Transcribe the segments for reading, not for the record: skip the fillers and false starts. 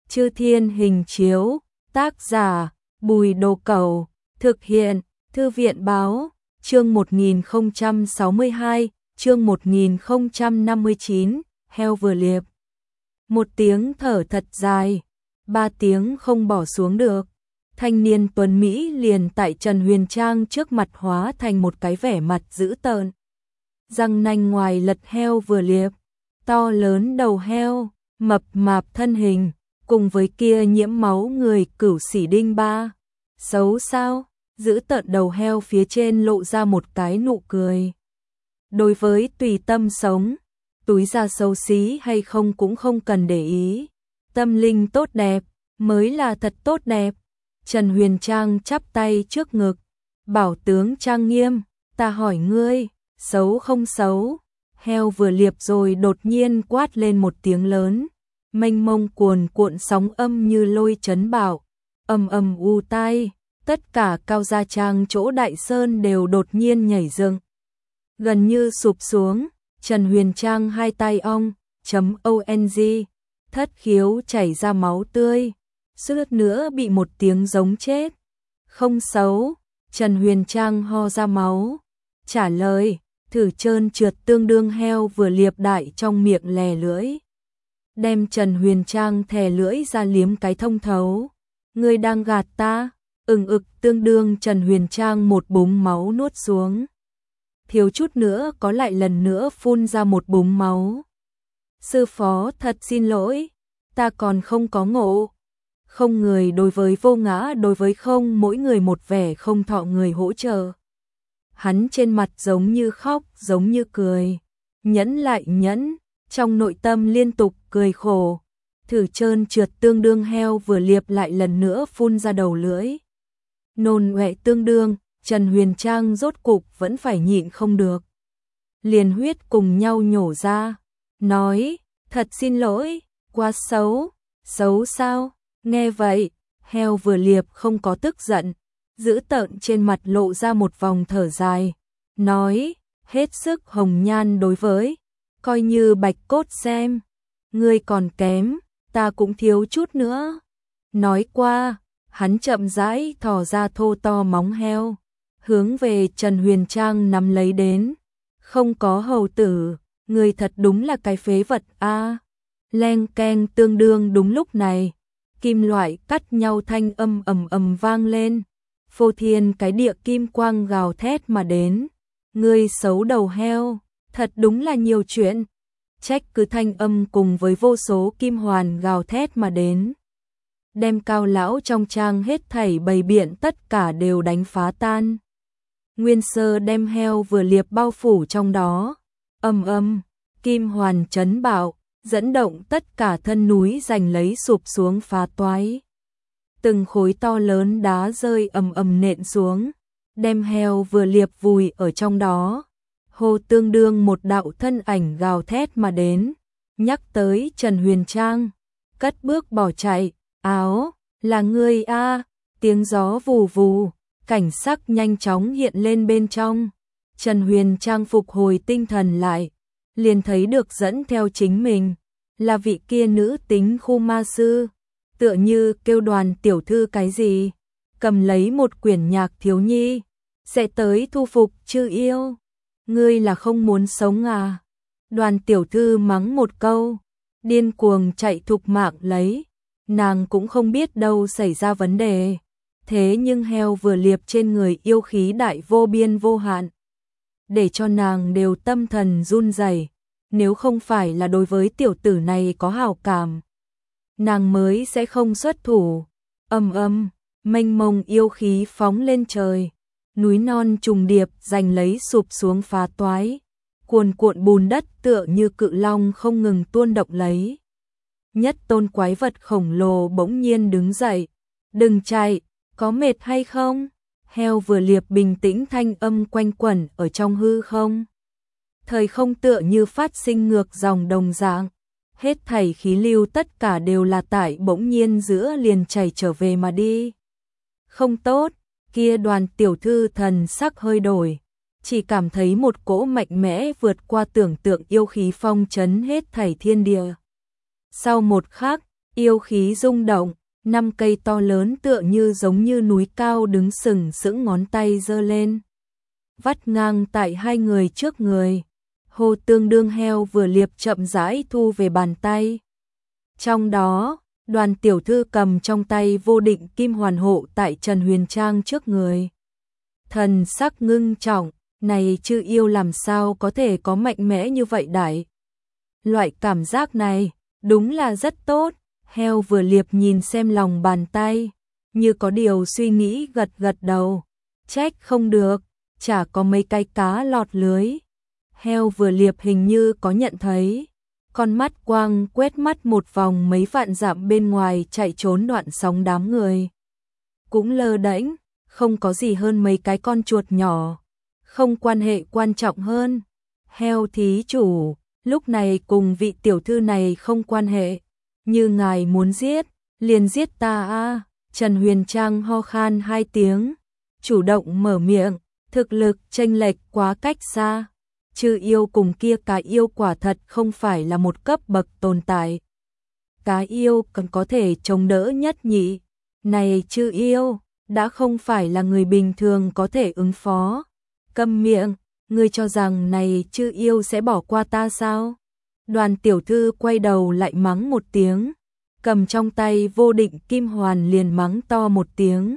Chư Thiên Hình Chiếu, tác giả Bùi Đồ Cẩu, thực hiện Thư viện Báo, chương 1062, chương 1059, heo vừa liệp. Một tiếng thở thật dài, 3 tiếng không bỏ xuống được. Thanh niên tuấn Mỹ liền tại Trần Huyền Trang trước mặt hóa thành một cái vẻ mặt dữ tợn. Răng nanh ngoài lật heo vừa liệp, to lớn đầu heo, mập mạp thân hình, cùng với kia nhiễm máu người cửu sỉ đinh ba. Xấu sao? Giữ tợn đầu heo phía trên lộ ra một cái nụ cười. Đối với tùy tâm sống, túi da xấu xí hay không cũng không cần để ý. Tâm linh tốt đẹp, mới là thật tốt đẹp. Trần Huyền Trang chắp tay trước ngực, bảo tướng trang nghiêm, ta hỏi ngươi, xấu không xấu? Heo vừa liệp rồi đột nhiên quát lên một tiếng lớn, mênh mông cuồn cuộn sóng âm như lôi chấn bạo, ầm ầm u tai, tất cả Cao Gia Trang chỗ Đại Sơn đều đột nhiên nhảy dựng, gần như sụp xuống. Trần Huyền Trang hai tay ong, thất khiếu chảy ra máu tươi, suýt nữa bị một tiếng giống chết. Không xấu. Trần Huyền Trang ho ra máu, trả lời, thử trơn trượt tương đương heo vừa liệp đại trong miệng lè lưỡi. Đem Trần Huyền Trang thè lưỡi ra liếm cái thông thấu. Ngươi đang gạt ta? Ực tương đương Trần Huyền Trang một búng máu nuốt xuống. Thiếu chút nữa có lại lần nữa phun ra một búng máu. Sư phó thật xin lỗi, ta còn không có ngộ. Không người đối với vô ngã đối với không, mỗi người một vẻ không thọ người hỗ trợ. Hắn trên mặt giống như khóc giống như cười, nhẫn lại nhẫn, trong nội tâm liên tục cười khổ. Thử trơn trượt tương đương heo vừa liệp lại lần nữa phun ra đầu lưỡi. Nôn ọe tương đương, Trần Huyền Trang rốt cục vẫn phải nhịn không được. Liền huyết cùng nhau nhổ ra, nói, thật xin lỗi, quá xấu. Xấu sao? Nghe vậy, heo vừa liệp không có tức giận, dữ tợn trên mặt lộ ra một vòng thở dài, nói, hết sức hồng nhan đối với, coi như bạch cốt xem, ngươi còn kém, ta cũng thiếu chút nữa. Nói qua, hắn chậm rãi thò ra thô to móng heo, hướng về Trần Huyền Trang nắm lấy đến. Không có hầu tử, ngươi thật đúng là cái phế vật a. Leng keng tương đương đúng lúc này, kim loại cắt nhau thanh âm ầm vang lên, phô thiên cái địa kim quang gào thét mà đến. Ngươi xấu đầu heo, thật đúng là nhiều chuyện. Trách cứ thanh âm cùng với vô số kim hoàn gào thét mà đến, đem Cao lão trong trang hết thảy bày biện tất cả đều đánh phá tan. Nguyên sơ đem heo vừa liệp bao phủ trong đó, kim hoàn chấn bạo, dẫn động tất cả thân núi giành lấy sụp xuống phá toái. Từng khối to lớn đá rơi ầm nện xuống, đem heo vừa liệp vùi ở trong đó. Hồ tương đương một đạo thân ảnh gào thét mà đến, nhắc tới Trần Huyền Trang, cất bước bỏ chạy. Áo, là ngươi a. Tiếng gió vù vù, cảnh sắc nhanh chóng hiện lên bên trong. Trần Huyền Trang phục hồi tinh thần lại, liền thấy được dẫn theo chính mình là vị kia nữ tính khu ma sư, tựa như kêu Đoàn tiểu thư cái gì, cầm lấy một quyển nhạc thiếu nhi, sẽ tới thu phục chư yêu. Ngươi là không muốn sống à? Đoàn tiểu thư mắng một câu, điên cuồng chạy thục mạng lấy. Nàng cũng không biết đâu xảy ra vấn đề, thế nhưng heo vừa liệp trên người yêu khí đại vô biên vô hạn, để cho nàng đều tâm thần run rẩy. Nếu không phải là đối với tiểu tử này có hảo cảm, nàng mới sẽ không xuất thủ. Mênh mông yêu khí phóng lên trời, núi non trùng điệp giành lấy sụp xuống phá toái, cuồn cuộn bùn đất tựa như cự long không ngừng tuôn động lấy. Nhất tôn quái vật khổng lồ bỗng nhiên đứng dậy, đừng chạy, có mệt hay không? Heo vừa liệp bình tĩnh thanh âm quanh quẩn ở trong hư không. Thời không tựa như phát sinh ngược dòng đồng dạng, hết thảy khí lưu tất cả đều là tại bỗng nhiên giữa liền chảy trở về mà đi. Không tốt, kia Đoàn tiểu thư thần sắc hơi đổi, chỉ cảm thấy một cỗ mạnh mẽ vượt qua tưởng tượng yêu khí phong trấn hết thảy thiên địa. Sau một khắc, Yêu khí rung động, 5 cây to lớn tựa như giống như núi cao đứng sừng sững, ngón tay giơ lên, vắt ngang tại hai người trước người. Hô tương đương heo vừa liệp chậm rãi thu về bàn tay. Trong đó, Đoàn tiểu thư cầm trong tay vô định kim hoàn hộ tại Trần Huyền Trang trước người. Thần sắc ngưng trọng, này chư yêu làm sao có thể có mạnh mẽ như vậy đại. Loại cảm giác này, đúng là rất tốt. Heo vừa liệp nhìn xem lòng bàn tay, như có điều suy nghĩ gật gật đầu. Trách không được, chả có mấy cái cá lọt lưới. Heo vừa liệp hình như có nhận thấy. Con mắt quang quét mắt một vòng mấy vạn dặm bên ngoài chạy trốn đoạn sóng đám người. Cũng lơ đễnh, không có gì hơn mấy cái con chuột nhỏ. Không quan hệ quan trọng hơn. Heo thí chủ, lúc này cùng vị tiểu thư này không quan hệ. Như ngài muốn giết, liền giết ta a. Trần Huyền Trang ho khan 2 tiếng, chủ động mở miệng, thực lực chênh lệch quá cách xa. Chư yêu cùng kia cá yêu quả thật không phải là một cấp bậc tồn tại. Cá yêu còn có thể chống đỡ nhất nhị. Này chư yêu, đã không phải là người bình thường có thể ứng phó. Câm miệng, ngươi cho rằng này chư yêu sẽ bỏ qua ta sao? Đoàn tiểu thư quay đầu lại mắng một tiếng, cầm trong tay vô định kim hoàn liền mắng to một tiếng.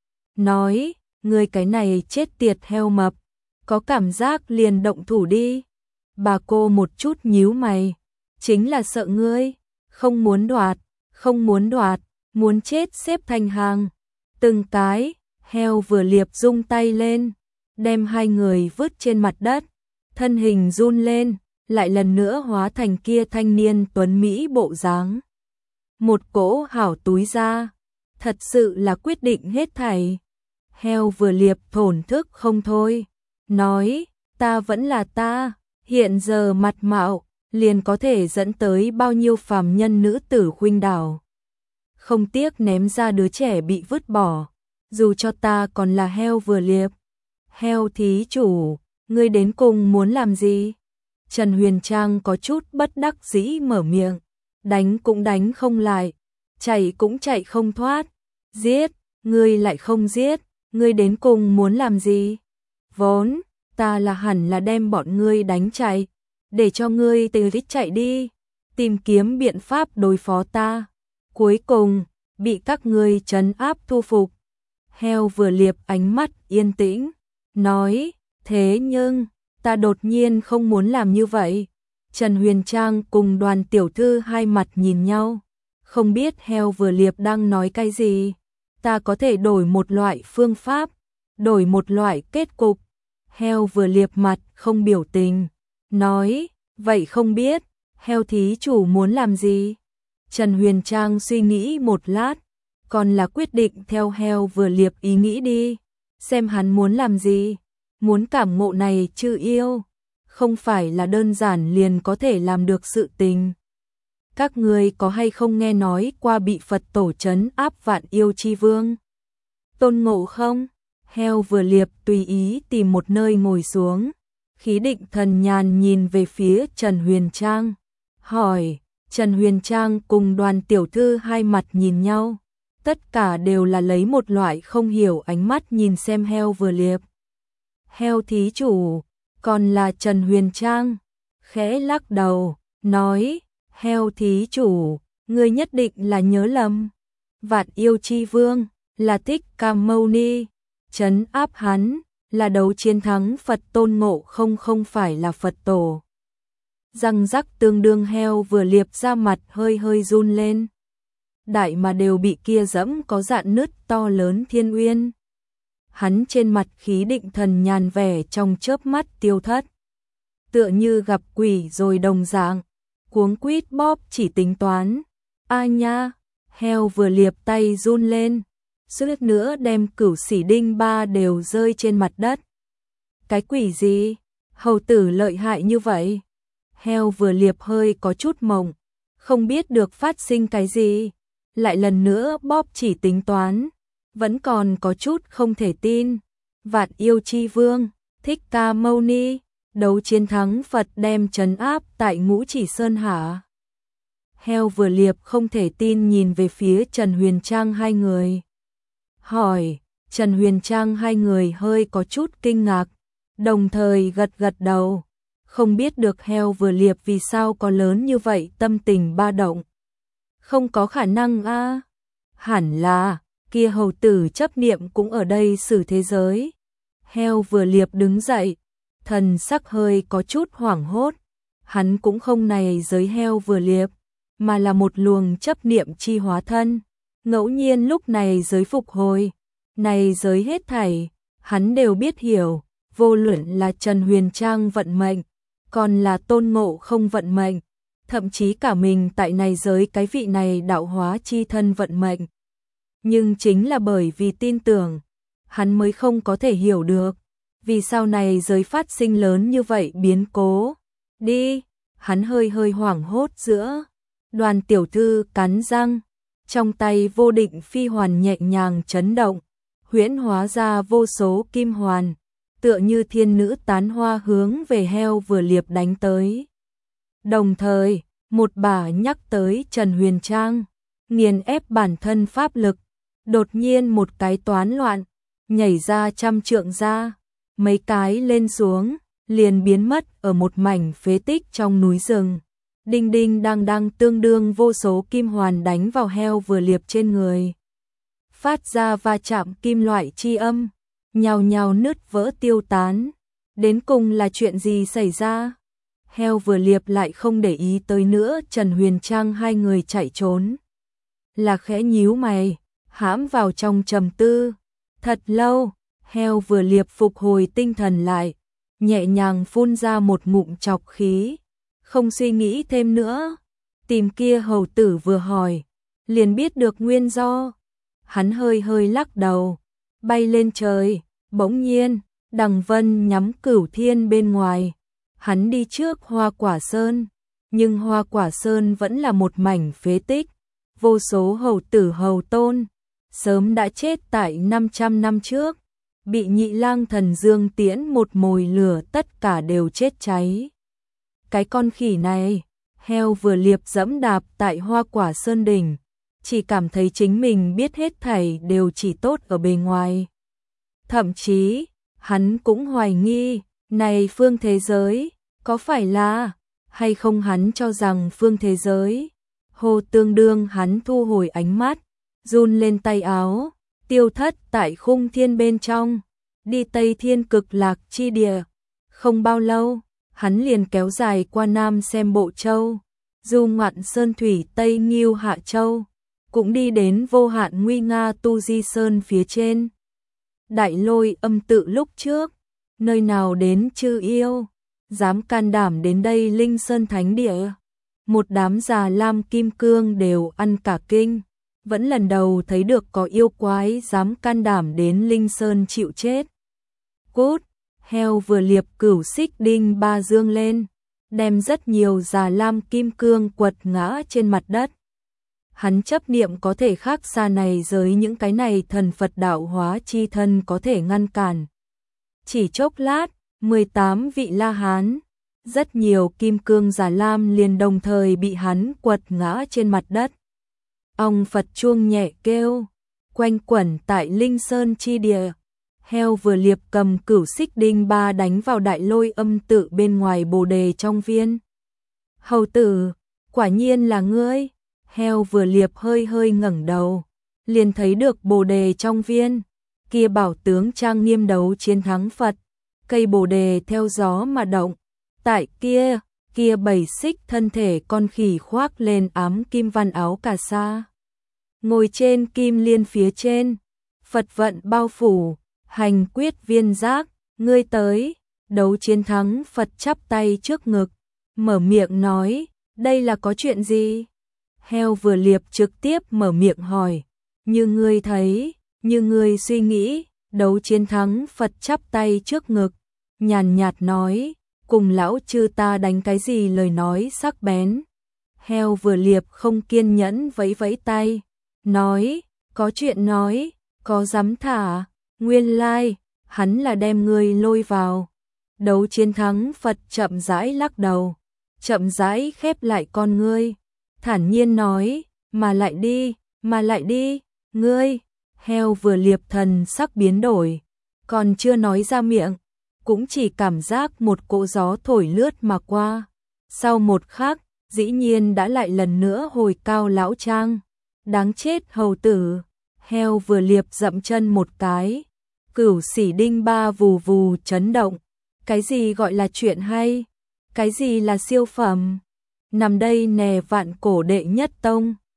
Nói, ngươi cái này chết tiệt heo mập, có cảm giác liền động thủ đi. Bà cô một chút nhíu mày, chính là sợ ngươi, không muốn đoạt, muốn chết xếp thành hàng. Từng cái, heo vừa liệp rung tay lên, đem hai người vứt trên mặt đất, thân hình run lên, lại lần nữa hóa thành kia thanh niên tuấn Mỹ bộ dáng. Một cỗ hảo túi ra, thật sự là quyết định hết thảy. Heo vừa liệp thổn thức không thôi, nói, ta vẫn là ta, hiện giờ mặt mạo, liền có thể dẫn tới bao nhiêu phàm nhân nữ tử khuynh đảo. Không tiếc ném ra đứa trẻ bị vứt bỏ, dù cho ta còn là heo vừa liệp. Heo thí chủ, ngươi đến cùng muốn làm gì? Trần Huyền Trang có chút bất đắc dĩ mở miệng, đánh cũng đánh không lại, chạy cũng chạy không thoát. Giết, ngươi lại không giết, ngươi đến cùng muốn làm gì? Vốn, ta là hẳn là đem bọn ngươi đánh chạy, để cho ngươi từ đích chạy đi, tìm kiếm biện pháp đối phó ta. Cuối cùng, bị các ngươi trấn áp thu phục. Heo vừa liệp ánh mắt yên tĩnh, nói, thế nhưng, ta đột nhiên không muốn làm như vậy. Trần Huyền Trang cùng Đoàn tiểu thư hai mặt nhìn nhau, không biết heo vừa liệp đang nói cái gì. Ta có thể đổi một loại phương pháp, đổi một loại kết cục. Heo vừa liệp mặt không biểu tình, nói, vậy không biết, heo thí chủ muốn làm gì? Trần Huyền Trang suy nghĩ một lát, còn là quyết định theo heo vừa liệp ý nghĩ đi, xem hắn muốn làm gì. Muốn cảm ngộ này chư yêu, không phải là đơn giản liền có thể làm được sự tình. Các ngươi có hay không nghe nói qua bị Phật tổ trấn áp vạn yêu chi vương? Tôn Ngộ không? Heo vừa liệp tùy ý tìm một nơi ngồi xuống, khí định thần nhàn nhìn về phía Trần Huyền Trang, hỏi. Trần Huyền Trang cùng Đoàn tiểu thư hai mặt nhìn nhau, tất cả đều là lấy một loại không hiểu ánh mắt nhìn xem heo vừa liệp. Heo thí chủ, còn là Trần Huyền Trang, khẽ lắc đầu, nói, heo thí chủ, ngươi nhất định là nhớ lầm. Vạn yêu chi vương, là Thích Ca Mâu Ni, trấn áp hắn, là đấu chiến thắng Phật Tôn Ngộ không phải là Phật tổ. Răng rắc tương đương heo vừa liệp ra mặt hơi hơi run lên. Đại mà đều bị kia dẫm có dạn nứt to lớn thiên uyên. Hắn trên mặt khí định thần nhàn vẻ trong chớp mắt tiêu thất. Tựa như gặp quỷ rồi đồng dạng, cuống quýt bóp chỉ tính toán. A nha, heo vừa liệp tay run lên, suýt nữa đem Cửu Sĩ Đinh Ba đều rơi trên mặt đất. Cái quỷ gì? Hầu tử lợi hại như vậy? Heo vừa liệp hơi có chút mộng, không biết được phát sinh cái gì, lại lần nữa bóp chỉ tính toán, vẫn còn có chút không thể tin. Vạn yêu chi vương, Thích Ca Mâu Ni, đấu chiến thắng Phật đem trấn áp tại Ngũ Chỉ Sơn hả? Heo Vừa Liệp không thể tin nhìn về phía Trần Huyền Trang hai người. Hỏi, Trần Huyền Trang hai người hơi có chút kinh ngạc, đồng thời gật gật đầu. Không biết được Heo Vừa Liệp vì sao có lớn như vậy tâm tình ba động. Không có khả năng a, hẳn là, kia hầu tử chấp niệm cũng ở đây xử thế giới. Heo Vừa Liệp đứng dậy, thần sắc hơi có chút hoảng hốt. Hắn cũng không này giới Heo Vừa Liệp, mà là một luồng chấp niệm chi hóa thân. Ngẫu nhiên lúc này giới phục hồi, này giới hết thảy, hắn đều biết hiểu, vô luận là Trần Huyền Trang vận mệnh, còn là Tôn Ngộ Không vận mệnh, thậm chí cả mình tại này giới cái vị này đạo hóa chi thân vận mệnh. Nhưng chính là bởi vì tin tưởng, hắn mới không có thể hiểu được, vì sao này giới phát sinh lớn như vậy biến cố. Đi, hắn hơi hoảng hốt giữa. Đoàn tiểu thư cắn răng, trong tay vô định phi hoàn nhẹ nhàng chấn động, huyễn hóa ra vô số kim hoàn, tựa như thiên nữ tán hoa hướng về Heo Vừa Liệp đánh tới. Đồng thời, một bà nhắc tới Trần Huyền Trang, nghiền ép bản thân pháp lực, đột nhiên một cái toán loạn, nhảy ra 100 trượng ra, mấy cái lên xuống, liền biến mất ở một mảnh phế tích trong núi rừng. Đinh đinh đang đang tương đương vô số kim hoàn đánh vào Heo Vừa Liệp trên người. Phát ra va chạm kim loại chi âm, nhào nhào nứt vỡ tiêu tán. Đến cùng là chuyện gì xảy ra? Heo Vừa Liệp lại không để ý tới nữa Trần Huyền Trang hai người chạy trốn. Là khẽ nhíu mày, hãm vào trong trầm tư. Thật lâu, Heo Vừa Liệp phục hồi tinh thần lại, nhẹ nhàng phun ra một ngụm trọc khí. Không suy nghĩ thêm nữa, tìm kia hầu tử vừa hỏi, liền biết được nguyên do. Hắn hơi lắc đầu, bay lên trời, bỗng nhiên, Đằng Vân nhắm Cửu Thiên bên ngoài. Hắn đi trước Hoa Quả Sơn, nhưng Hoa Quả Sơn vẫn là một mảnh phế tích, vô số hầu tử hầu tôn, sớm đã chết tại 500 năm trước, bị Nhị Lang Thần Dương tiễn một mồi lửa tất cả đều chết cháy. Cái con khỉ này, Heo Vừa Liệp dẫm đạp tại Hoa Quả Sơn đỉnh, chỉ cảm thấy chính mình biết hết thảy đều chỉ tốt ở bề ngoài. Thậm chí, hắn cũng hoài nghi, này phương thế giới, có phải là, hay không hắn cho rằng phương thế giới. Hồ tương đương hắn thu hồi ánh mắt, run lên tay áo, tiêu thất tại khung thiên bên trong, đi Tây Thiên Cực Lạc chi địa. Không bao lâu, hắn liền kéo dài qua Nam xem Bộ Châu, du ngoạn sơn thủy Tây Nghiêu Hạ Châu, cũng đi đến vô hạn nguy nga Tu Di Sơn phía trên. Đại Lôi Âm tự lúc trước, nơi nào đến chư yêu, dám can đảm đến đây Linh Sơn Thánh Địa. Một đám già lam kim cương đều ăn cả kinh, vẫn lần đầu thấy được có yêu quái dám can đảm đến Linh Sơn chịu chết. Cút! Heo Vừa Liệp Cửu Xích Đinh ba dương lên, đem rất nhiều già lam kim cương quật ngã trên mặt đất. Hắn chấp niệm có thể khác xa này giới những cái này thần Phật đạo hóa chi thân có thể ngăn cản. Chỉ chốc lát, 18 vị La Hán, rất nhiều kim cương già lam liền đồng thời bị hắn quật ngã trên mặt đất. Ong Phật chuông nhẹ kêu, quanh quẩn tại Linh Sơn chi địa. Heo Vừa Liệp cầm Cửu Xích Đinh ba đánh vào Đại Lôi Âm tự bên ngoài Bồ Đề trong viên. Hầu tử, quả nhiên là ngươi. Heo Vừa Liệp hơi ngẩng đầu, liền thấy được Bồ Đề trong viên, kia bảo tướng trang nghiêm đấu chiến thắng Phật, cây Bồ Đề theo gió mà động. Tại kia 7 xích thân thể con khỉ khoác lên ám kim văn áo cà sa, ngồi trên kim liên phía trên, Phật vận bao phủ, hành quyết viên giác, ngươi tới. Đấu chiến thắng Phật chắp tay trước ngực, mở miệng nói, đây là có chuyện gì? Heo Vừa Liệp trực tiếp mở miệng hỏi, như ngươi thấy, như ngươi suy nghĩ. Đấu chiến thắng Phật chắp tay trước ngực, nhàn nhạt nói, cùng lão chư ta đánh cái gì lời nói sắc bén. Heo Vừa Liệp không kiên nhẫn vẫy tay, nói, có chuyện nói, có dám thả. Nguyên lai, hắn là đem ngươi lôi vào. Đấu chiến thắng Phật chậm rãi lắc đầu, chậm rãi khép lại con ngươi, thản nhiên nói, mà lại đi, ngươi, heo vừa liệp thần sắc biến đổi, còn chưa nói ra miệng, cũng chỉ cảm giác một cỗ gió thổi lướt mà qua. Sau một khắc, dĩ nhiên đã lại lần nữa hồi cao lão trang. Đáng chết hầu tử, heo vừa liệp dậm chân một cái. Cửu Sĩ Đinh Ba vù vù chấn động. Cái gì gọi là chuyện hay? Cái gì là siêu phẩm? Nằm đây nè vạn cổ đệ nhất tông.